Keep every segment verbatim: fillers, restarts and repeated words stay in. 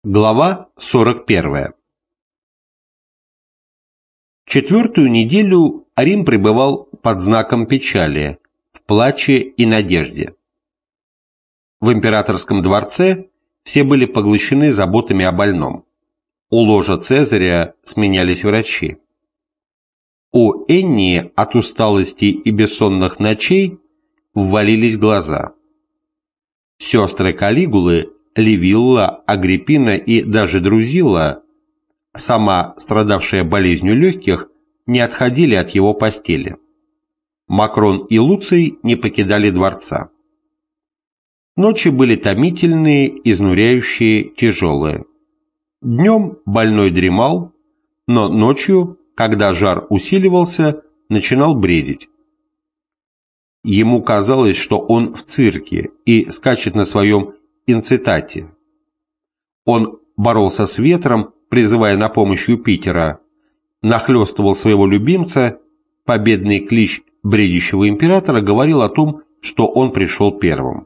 Глава сорок первая. Четвертую неделю Рим пребывал под знаком печали, в плаче и надежде. В императорском дворце все были поглощены заботами о больном. У ложа Цезаря сменялись врачи. У Эннии от усталости и бессонных ночей ввалились глаза. Сестры Калигулы, Ливилла, Агриппина и даже Друзилла, сама страдавшая болезнью легких, не отходили от его постели. Макрон и Луций не покидали дворца. Ночи были томительные, изнуряющие, тяжелые. Днем больной дремал, но ночью, когда жар усиливался, начинал бредить. Ему казалось, что он в цирке и скачет на своем инцитате. Он боролся с ветром, призывая на помощь Юпитера, нахлестывал своего любимца, победный клич бредящего императора говорил о том, что он пришел первым.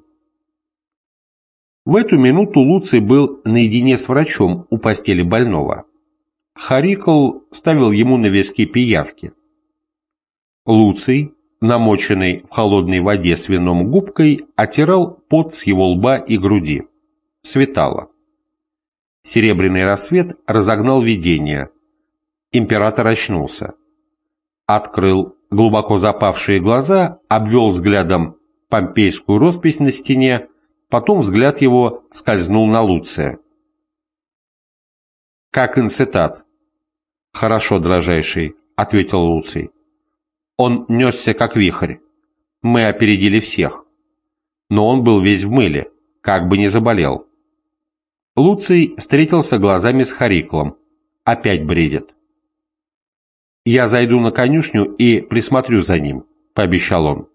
В эту минуту Луций был наедине с врачом у постели больного. Харикл ставил ему на виски пиявки. Луций, намоченный в холодной воде с вином губкой, оттирал пот с его лба и груди. Светало. Серебряный рассвет разогнал видение. Император очнулся. Открыл глубоко запавшие глаза, обвел взглядом помпейскую роспись на стене, потом взгляд его скользнул на Луция. «Как инцитат?» «Хорошо, дрожайший», — ответил Луций. Он несся как вихрь. Мы опередили всех. Но он был весь в мыле, как бы не заболел. Луций встретился глазами с Хариклом. Опять бредит. «Я зайду на конюшню и присмотрю за ним», — пообещал он.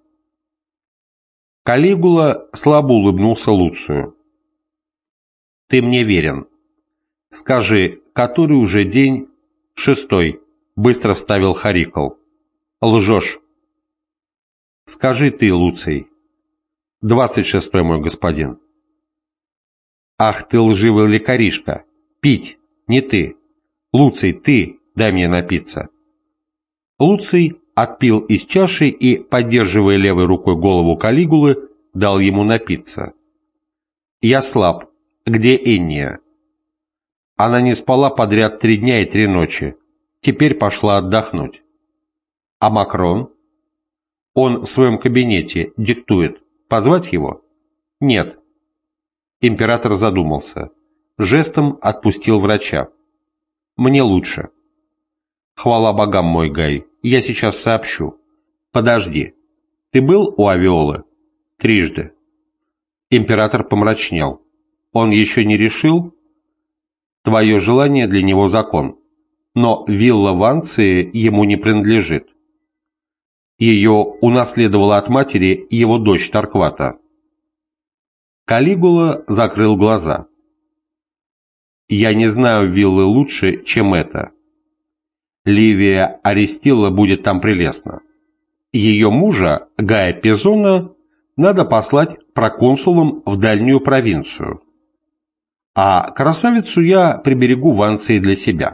Калигула слабо улыбнулся Луцию. «Ты мне верен. Скажи, который уже день?» «Шестой», — быстро вставил Харикл. «Лжешь». «Скажи ты, Луций». «Двадцать шестой, мой господин». «Ах ты лживый лекаришка! Пить! Не ты! Луций, ты! Дай мне напиться!» Луций отпил из чаши и, поддерживая левой рукой голову Калигулы, дал ему напиться. «Я слаб. Где Энния?» Она не спала подряд три дня и три ночи. Теперь пошла отдохнуть. «А Макрон?» «Он в своем кабинете, диктует. Позвать его?» «Нет». Император задумался. Жестом отпустил врача. «Мне лучше». «Хвала богам, мой Гай, я сейчас сообщу». «Подожди. Ты был у Авиолы?» «Трижды». Император помрачнел. «Он еще не решил?» «Твое желание для него закон. Но вилла в Анции ему не принадлежит. Ее унаследовала от матери его дочь Тарквата». Калигула закрыл глаза. «Я не знаю виллы лучше, чем это. Ливия Аристилла будет там прелестна. Ее мужа, Гая Пизона, надо послать проконсулом в дальнюю провинцию. А красавицу я приберегу в Анции для себя.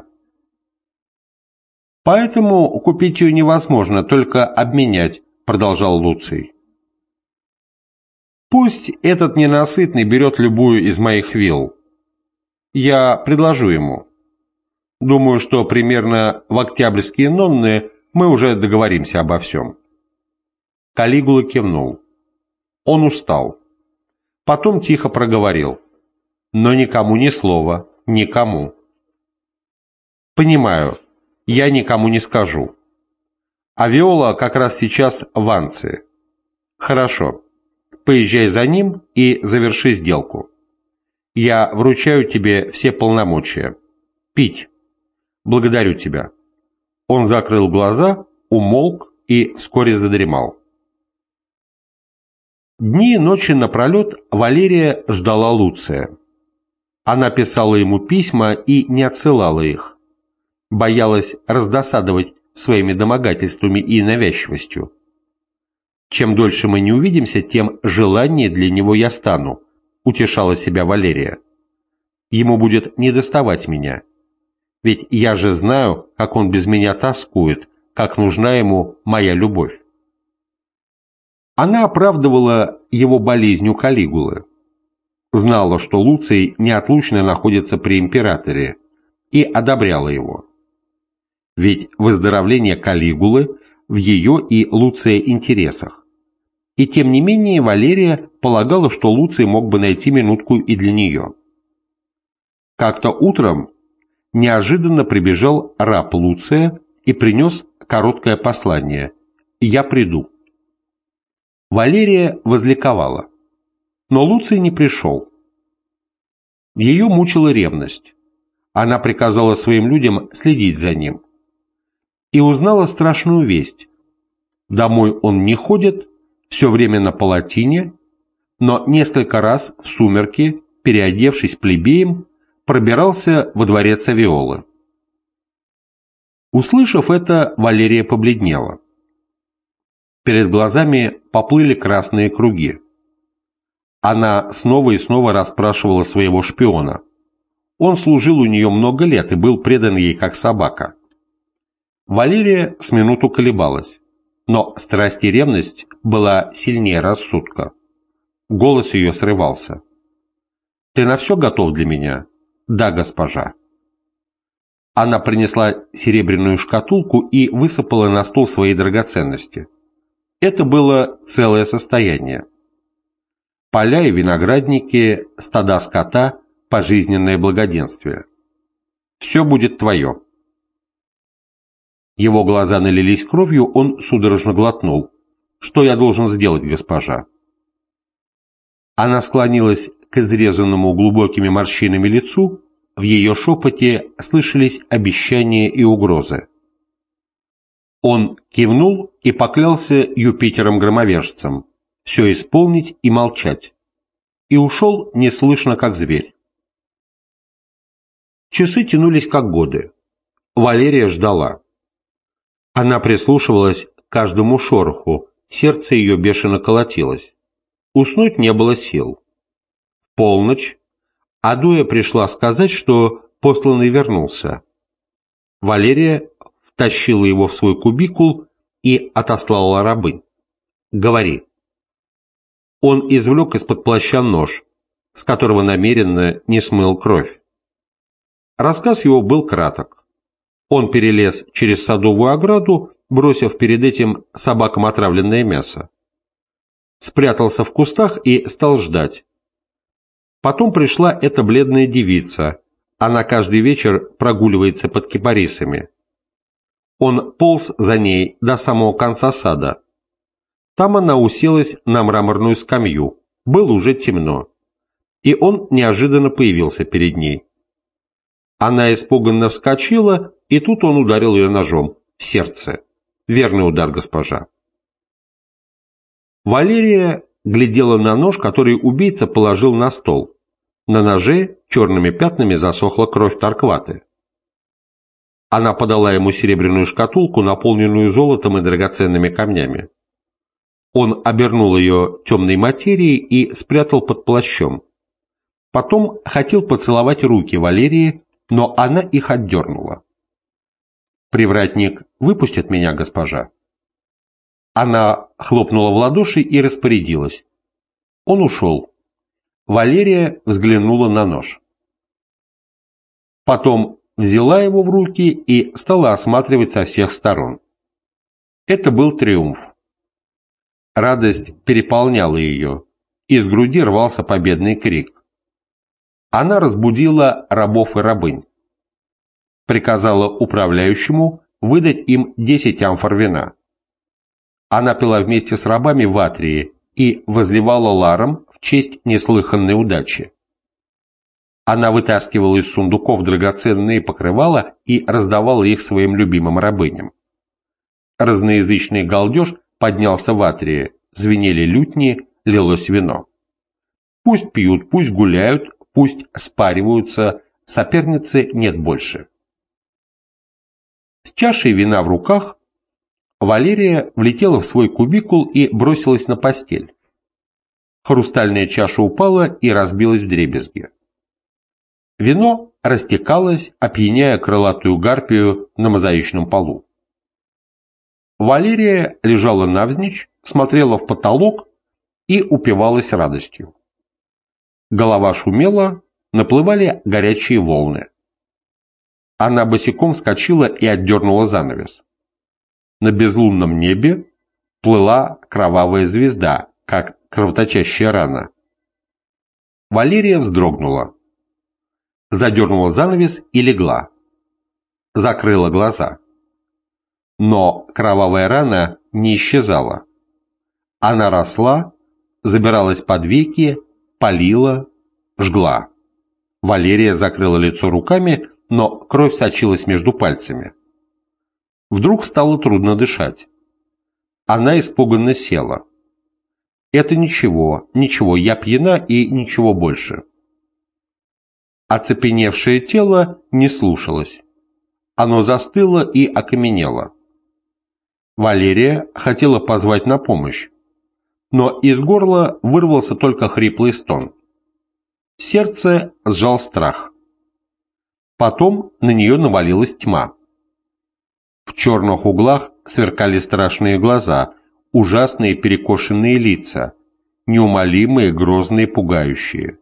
Поэтому купить ее невозможно, только обменять», — продолжал Луций. «Пусть этот ненасытный берет любую из моих вилл. Я предложу ему. Думаю, что примерно в октябрьские нонны мы уже договоримся обо всем». Калигула кивнул. Он устал. Потом тихо проговорил. «Но никому ни слова, никому». «Понимаю, я никому не скажу. А Виола как раз сейчас в Анции. Хорошо. Поезжай за ним и заверши сделку. Я вручаю тебе все полномочия. Пить. Благодарю тебя». Он закрыл глаза, умолк и вскоре задремал. Дни и ночи напролет Валерия ждала Луция. Она писала ему письма и не отсылала их. Боялась раздосадовать своими домогательствами и навязчивостью. «Чем дольше мы не увидимся, тем желаннее для него я стану», — утешала себя Валерия. Ему будет недоставать меня. Ведь я же знаю, как он без меня тоскует, как нужна ему моя любовь. Она оправдывала его болезнью Калигулы. Знала, что Луций неотлучно находится при императоре, и одобряла его. Ведь выздоровление Калигулы в ее и Луция интересах. И тем не менее Валерия полагала, что Луций мог бы найти минутку и для нее. Как-то утром неожиданно прибежал раб Луция и принес короткое послание: «Я приду». Валерия возликовала, но Луций не пришел. Ее мучила ревность. Она приказала своим людям следить за ним. И узнала страшную весть. Домой он не ходит, все время на палатине, но несколько раз в сумерки, переодевшись плебеем, пробирался во дворец Авиолы. Услышав это, Валерия побледнела. Перед глазами поплыли красные круги. Она снова и снова расспрашивала своего шпиона. Он служил у нее много лет и был предан ей как собака. Валерия с минуту колебалась, но страсть и ревность была сильнее рассудка. Голос ее срывался. «Ты на все готов для меня?» «Да, госпожа». Она принесла серебряную шкатулку и высыпала на стол свои драгоценности. Это было целое состояние. Поля и виноградники, стада скота, пожизненное благоденствие. Все будет твое. Его глаза налились кровью, он судорожно глотнул. «Что я должен сделать, госпожа?» Она склонилась к изрезанному глубокими морщинами лицу, в ее шепоте слышались обещания и угрозы. Он кивнул и поклялся Юпитером-громовержцем все исполнить и молчать, и ушел неслышно, как зверь. Часы тянулись, как годы. Валерия ждала. Она прислушивалась к каждому шороху, сердце ее бешено колотилось. Уснуть не было сил. В полночь Адуя пришла сказать, что посланный вернулся. Валерия втащила его в свой кубикул и отослала рабынь. «Говори». Он извлек из-под плаща нож, с которого намеренно не смыл кровь. Рассказ его был краток. Он перелез через садовую ограду, бросив перед этим собакам отравленное мясо. Спрятался в кустах и стал ждать. Потом пришла эта бледная девица. Она каждый вечер прогуливается под кипарисами. Он полз за ней до самого конца сада. Там она уселась на мраморную скамью. Было уже темно. И он неожиданно появился перед ней. Она испуганно вскочила, и тут он ударил ее ножом в сердце. Верный удар, госпожа. Валерия глядела на нож, который убийца положил на стол. На ноже черными пятнами засохла кровь Торкваты. Она подала ему серебряную шкатулку, наполненную золотом и драгоценными камнями. Он обернул ее темной материей и спрятал под плащом. Потом хотел поцеловать руки Валерии, но она их отдернула. «Привратник выпустит меня, госпожа?» Она хлопнула в ладоши и распорядилась. Он ушел. Валерия взглянула на нож. Потом взяла его в руки и стала осматривать со всех сторон. Это был триумф. Радость переполняла ее. Из груди рвался победный крик. Она разбудила рабов и рабынь. Приказала управляющему выдать им десять амфор вина. Она пила вместе с рабами в атрии и возливала ларом в честь неслыханной удачи. Она вытаскивала из сундуков драгоценные покрывала и раздавала их своим любимым рабыням. Разноязычный галдеж поднялся в атрии, звенели лютни, лилось вино. Пусть пьют, пусть гуляют, пусть спариваются, соперницы нет больше. С чашей вина в руках Валерия влетела в свой кубикул и бросилась на постель. Хрустальная чаша упала и разбилась вдребезги. Вино растекалось, опьяняя крылатую гарпию на мозаичном полу. Валерия лежала навзничь, смотрела в потолок и упивалась радостью. Голова шумела, наплывали горячие волны. Она босиком вскочила и отдернула занавес. На безлунном небе плыла кровавая звезда, как кровоточащая рана. Валерия вздрогнула, задернула занавес и легла. Закрыла глаза. Но кровавая рана не исчезала. Она росла, забиралась под веки, палила, жгла. Валерия закрыла лицо руками, но кровь сочилась между пальцами. Вдруг стало трудно дышать. Она испуганно села. Это ничего, ничего, я пьяна и ничего больше. Оцепеневшее тело не слушалось. Оно застыло и окаменело. Валерия хотела позвать на помощь, но из горла вырвался только хриплый стон. Сердце сжал страх. Потом на нее навалилась тьма. В черных углах сверкали страшные глаза, ужасные перекошенные лица, неумолимые, грозные, пугающие.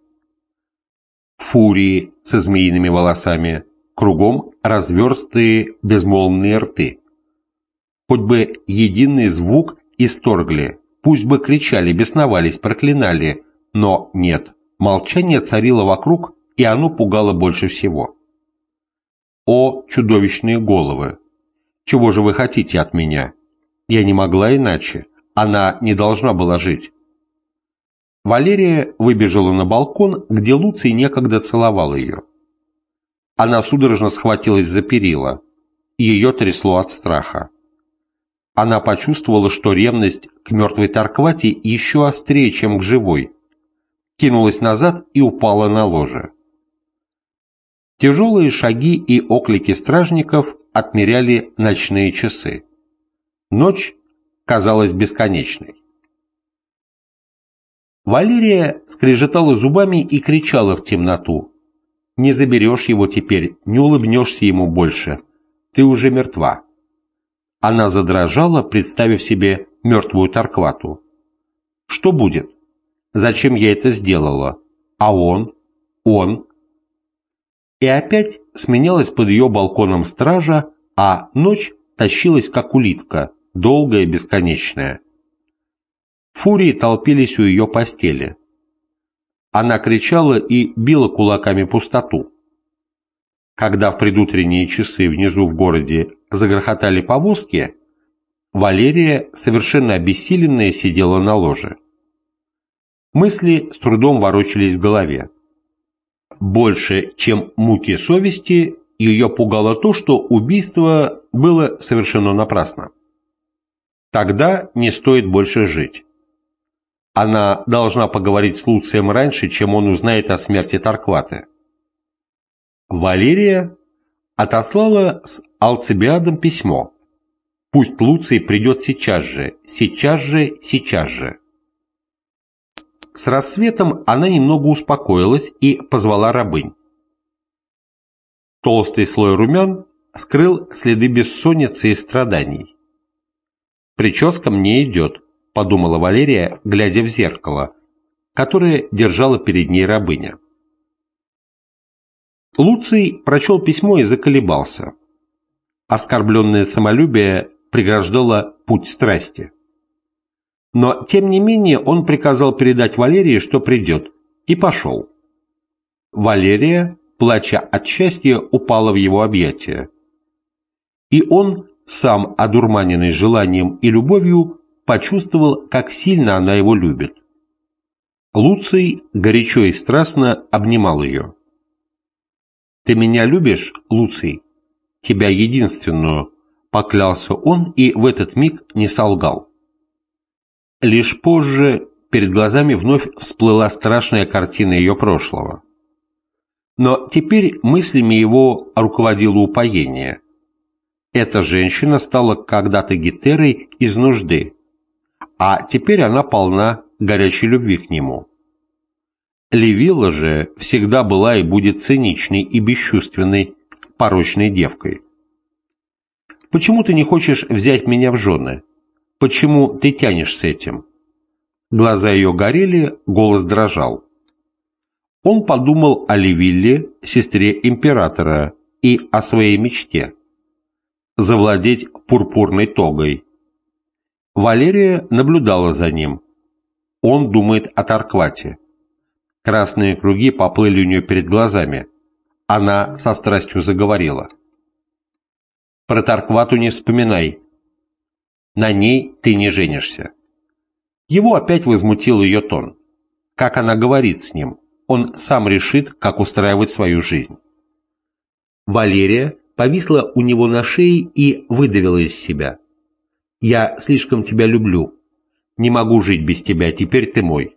Фурии со змеиными волосами, кругом разверстые безмолвные рты. Хоть бы единый звук исторгли, пусть бы кричали, бесновались, проклинали, но нет, молчание царило вокруг, и оно пугало больше всего. О, чудовищные головы! Чего же вы хотите от меня? Я не могла иначе. Она не должна была жить. Валерия выбежала на балкон, где Луций некогда целовал ее. Она судорожно схватилась за перила. Ее трясло от страха. Она почувствовала, что ревность к мертвой Торквате еще острее, чем к живой. Кинулась назад и упала на ложе. Тяжелые шаги и оклики стражников отмеряли ночные часы. Ночь казалась бесконечной. Валерия скрежетала зубами и кричала в темноту. «Не заберешь его теперь, не улыбнешься ему больше. Ты уже мертва». Она задрожала, представив себе мертвую Торквату. Что будет? Зачем я это сделала? А он? Он? И опять сменялась под ее балконом стража, а ночь тащилась, как улитка, долгая, бесконечная. Фурии толпились у ее постели. Она кричала и била кулаками пустоту. Когда в предутренние часы внизу в городе загрохотали повозки, Валерия, совершенно обессиленная, сидела на ложе. Мысли с трудом ворочались в голове. Больше, чем муки совести, ее пугало то, что убийство было совершено напрасно. Тогда не стоит больше жить. Она должна поговорить с Луцием раньше, чем он узнает о смерти Торкваты. Валерия отослала с Алцибиадом письмо. Пусть Луций придет сейчас же, сейчас же, сейчас же. С рассветом она немного успокоилась и позвала рабынь. Толстый слой румян скрыл следы бессонницы и страданий. «Прическа мне идет», — подумала Валерия, глядя в зеркало, которое держала перед ней рабыня. Луций прочел письмо и заколебался. Оскорбленное самолюбие преграждало путь страсти. Но, тем не менее, он приказал передать Валерии, что придет, и пошел. Валерия, плача от счастья, упала в его объятия. И он, сам одурманенный желанием и любовью, почувствовал, как сильно она его любит. Луций горячо и страстно обнимал ее. «Ты меня любишь, Луций? Тебя единственную», — поклялся он и в этот миг не солгал. Лишь позже перед глазами вновь всплыла страшная картина ее прошлого. Но теперь мыслями его руководило упоение. Эта женщина стала когда-то Гетерой из нужды, а теперь она полна горячей любви к нему. Ливилла же всегда была и будет циничной и бесчувственной, порочной девкой. «Почему ты не хочешь взять меня в жены? Почему ты тянешь с этим?» Глаза ее горели, голос дрожал. Он подумал о Ливилле, сестре императора, и о своей мечте – завладеть пурпурной тогой. Валерия наблюдала за ним. Он думает о Торквате. Красные круги поплыли у нее перед глазами. Она со страстью заговорила. «Про Торквату не вспоминай. На ней ты не женишься». Его опять возмутил ее тон. Как она говорит с ним, он сам решит, как устраивать свою жизнь. Валерия повисла у него на шее и выдавила из себя. «Я слишком тебя люблю. Не могу жить без тебя, теперь ты мой».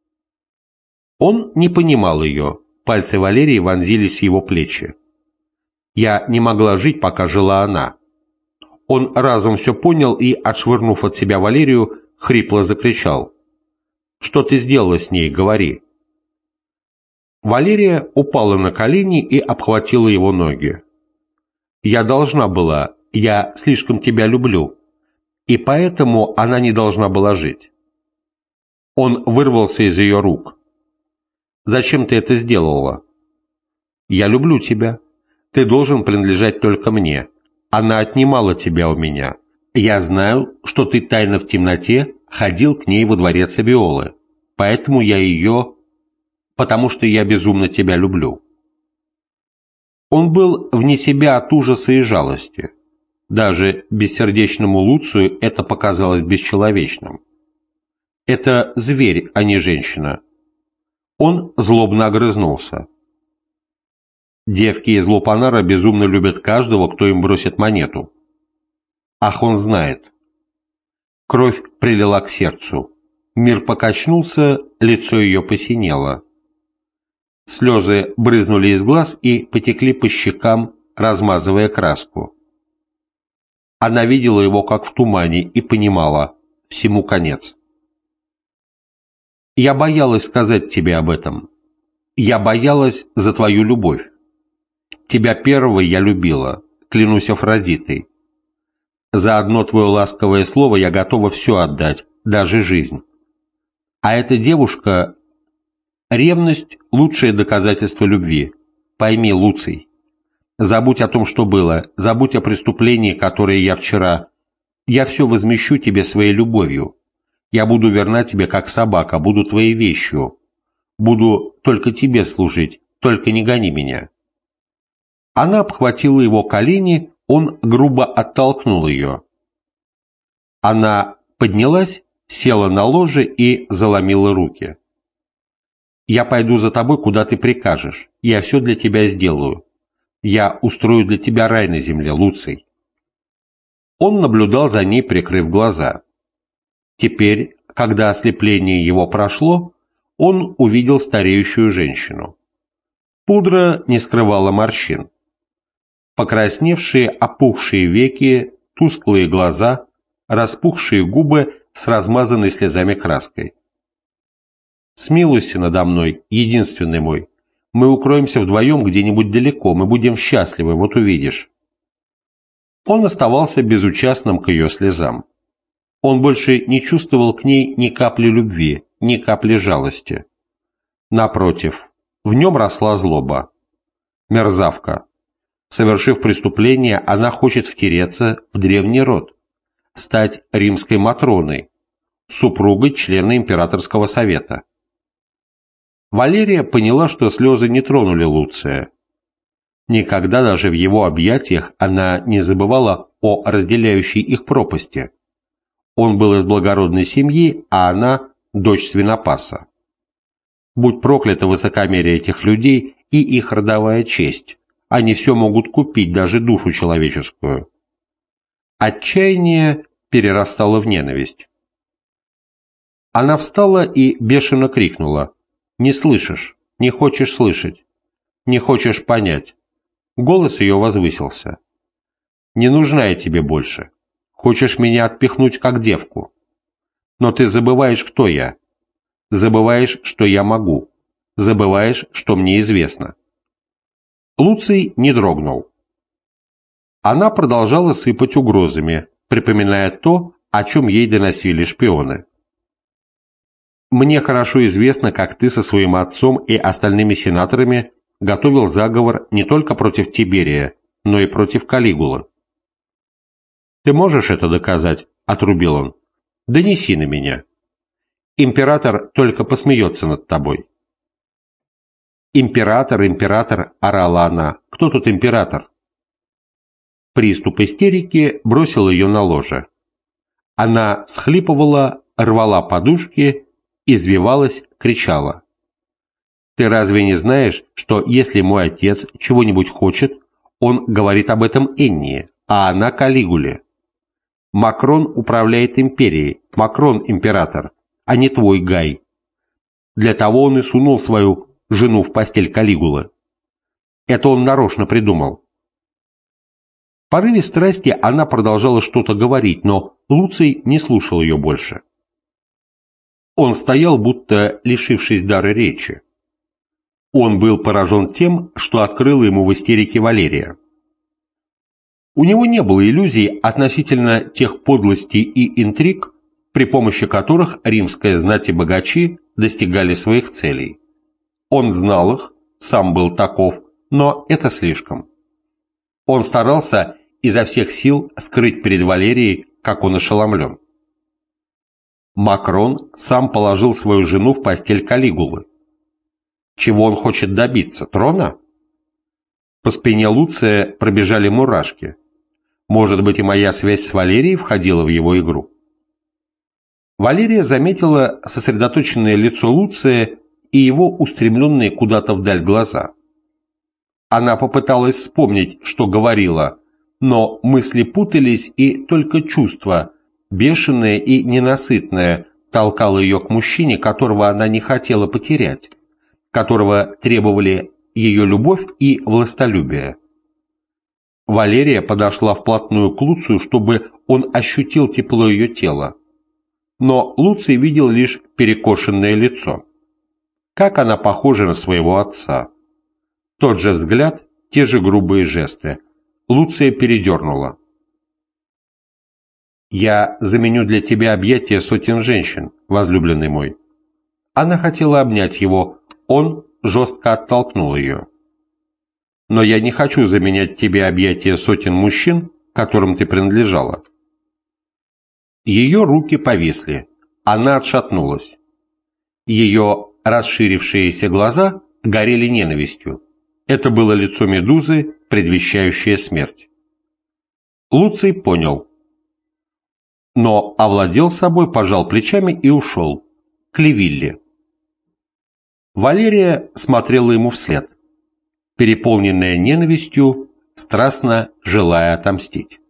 Он не понимал ее. Пальцы Валерии вонзились в его плечи. «Я не могла жить, пока жила она». Он разом все понял и, отшвырнув от себя Валерию, хрипло закричал. «Что ты сделала с ней? Говори». Валерия упала на колени и обхватила его ноги. «Я должна была, я слишком тебя люблю, и поэтому она не должна была жить». Он вырвался из ее рук. «Зачем ты это сделала?» «Я люблю тебя. Ты должен принадлежать только мне. Она отнимала тебя у меня. Я знаю, что ты тайно в темноте ходил к ней во дворец Абиолы, поэтому я ее... потому что я безумно тебя люблю». Он был вне себя от ужаса и жалости. Даже бессердечному Луцию это показалось бесчеловечным. Это зверь, а не женщина. Он злобно огрызнулся. Девки из Лупанара безумно любят каждого, кто им бросит монету. Ах, он знает. Кровь прилила к сердцу. Мир покачнулся, лицо ее посинело. Слезы брызнули из глаз и потекли по щекам, размазывая краску. Она видела его как в тумане и понимала – всему конец. «Я боялась сказать тебе об этом. Я боялась за твою любовь. Тебя первого я любила, клянусь Афродитой. За одно твое ласковое слово я готова все отдать, даже жизнь. А эта девушка... Ревность – лучшее доказательство любви. Пойми, Луций. Забудь о том, что было, забудь о преступлении, которое я вчера... Я все возмещу тебе своей любовью. Я буду верна тебе, как собака, буду твоей вещью. Буду только тебе служить, только не гони меня». Она обхватила его колени, он грубо оттолкнул ее. Она поднялась, села на ложе и заломила руки. «Я пойду за тобой, куда ты прикажешь. Я все для тебя сделаю. Я устрою для тебя рай на земле, Луций». Он наблюдал за ней, прикрыв глаза. Теперь, когда ослепление его прошло, он увидел стареющую женщину. Пудра не скрывала морщин. Покрасневшие, опухшие веки, тусклые глаза, распухшие губы с размазанной слезами краской. «Смилуйся надо мной, единственный мой. Мы укроемся вдвоем где-нибудь далеко, мы будем счастливы, вот увидишь». Он оставался безучастным к ее слезам. Он больше не чувствовал к ней ни капли любви, ни капли жалости. Напротив, в нем росла злоба. Мерзавка. Совершив преступление, она хочет втереться в древний род, стать римской Матроной, супругой члена императорского совета. Валерия поняла, что слезы не тронули Луция. Никогда даже в его объятиях она не забывала о разделяющей их пропасти. Он был из благородной семьи, а она – дочь свинопаса. Будь проклято высокомерие этих людей и их родовая честь. Они все могут купить, даже душу человеческую. Отчаяние перерастало в ненависть. Она встала и бешено крикнула. «Не слышишь, не хочешь слышать, не хочешь понять». Голос ее возвысился. «Не нужна я тебе больше. Хочешь меня отпихнуть, как девку. Но ты забываешь, кто я. Забываешь, что я могу. забываешь, что мне известно». Луций не дрогнул. Она продолжала сыпать угрозами, припоминая то, о чем ей доносили шпионы. «Мне хорошо известно, как ты со своим отцом и остальными сенаторами готовил заговор не только против Тиберия, но и против Калигулы». «Ты можешь это доказать?» – отрубил он. «Донеси на меня. Император только посмеется над тобой». «Император, император!» – орала она. «Кто тут император?» Приступ истерики бросил ее на ложе. Она всхлипывала, рвала подушки, извивалась, кричала. «Ты разве не знаешь, что если мой отец чего-нибудь хочет, он говорит об этом Эннии, а она Калигуле? Макрон управляет империей, Макрон император, а не твой Гай. Для того он и сунул свою жену в постель Калигулы. Это он нарочно придумал». В порыве страсти она продолжала что-то говорить, но Луций не слушал ее больше. Он стоял, будто лишившись дара речи. Он был поражен тем, что открыла ему в истерике Валерия. У него не было иллюзий относительно тех подлостей и интриг, при помощи которых римская знать и богачи достигали своих целей. Он знал их, сам был таков, но это слишком. Он старался изо всех сил скрыть перед Валерией, как он ошеломлен. Макрон сам положил свою жену в постель Калигулы. Чего он хочет добиться? Трона? По спине Луция пробежали мурашки. Может быть, и моя связь с Валерией входила в его игру. Валерия заметила сосредоточенное лицо Луция и его устремленные куда-то вдаль глаза. Она попыталась вспомнить, что говорила, но мысли путались, и только чувство, бешеное и ненасытное, толкало ее к мужчине, которого она не хотела потерять, которого требовали ее любовь и властолюбие. Валерия подошла вплотную к Луцию, чтобы он ощутил тепло ее тела. Но Луций видел лишь перекошенное лицо. Как она похожа на своего отца. Тот же взгляд, те же грубые жесты. Луция передернула. «Я заменю для тебя объятия сотен женщин, возлюбленный мой». Она хотела обнять его, он жестко оттолкнул ее. «Но я не хочу заменять тебе объятия сотен мужчин, которым ты принадлежала». Ее руки повисли, она отшатнулась. Ее расширившиеся глаза горели ненавистью. Это было лицо Медузы, предвещающее смерть. Луций понял. Но овладел собой, пожал плечами и ушел. К Ливилле. Валерия смотрела ему вслед, переполненная ненавистью, страстно желая отомстить.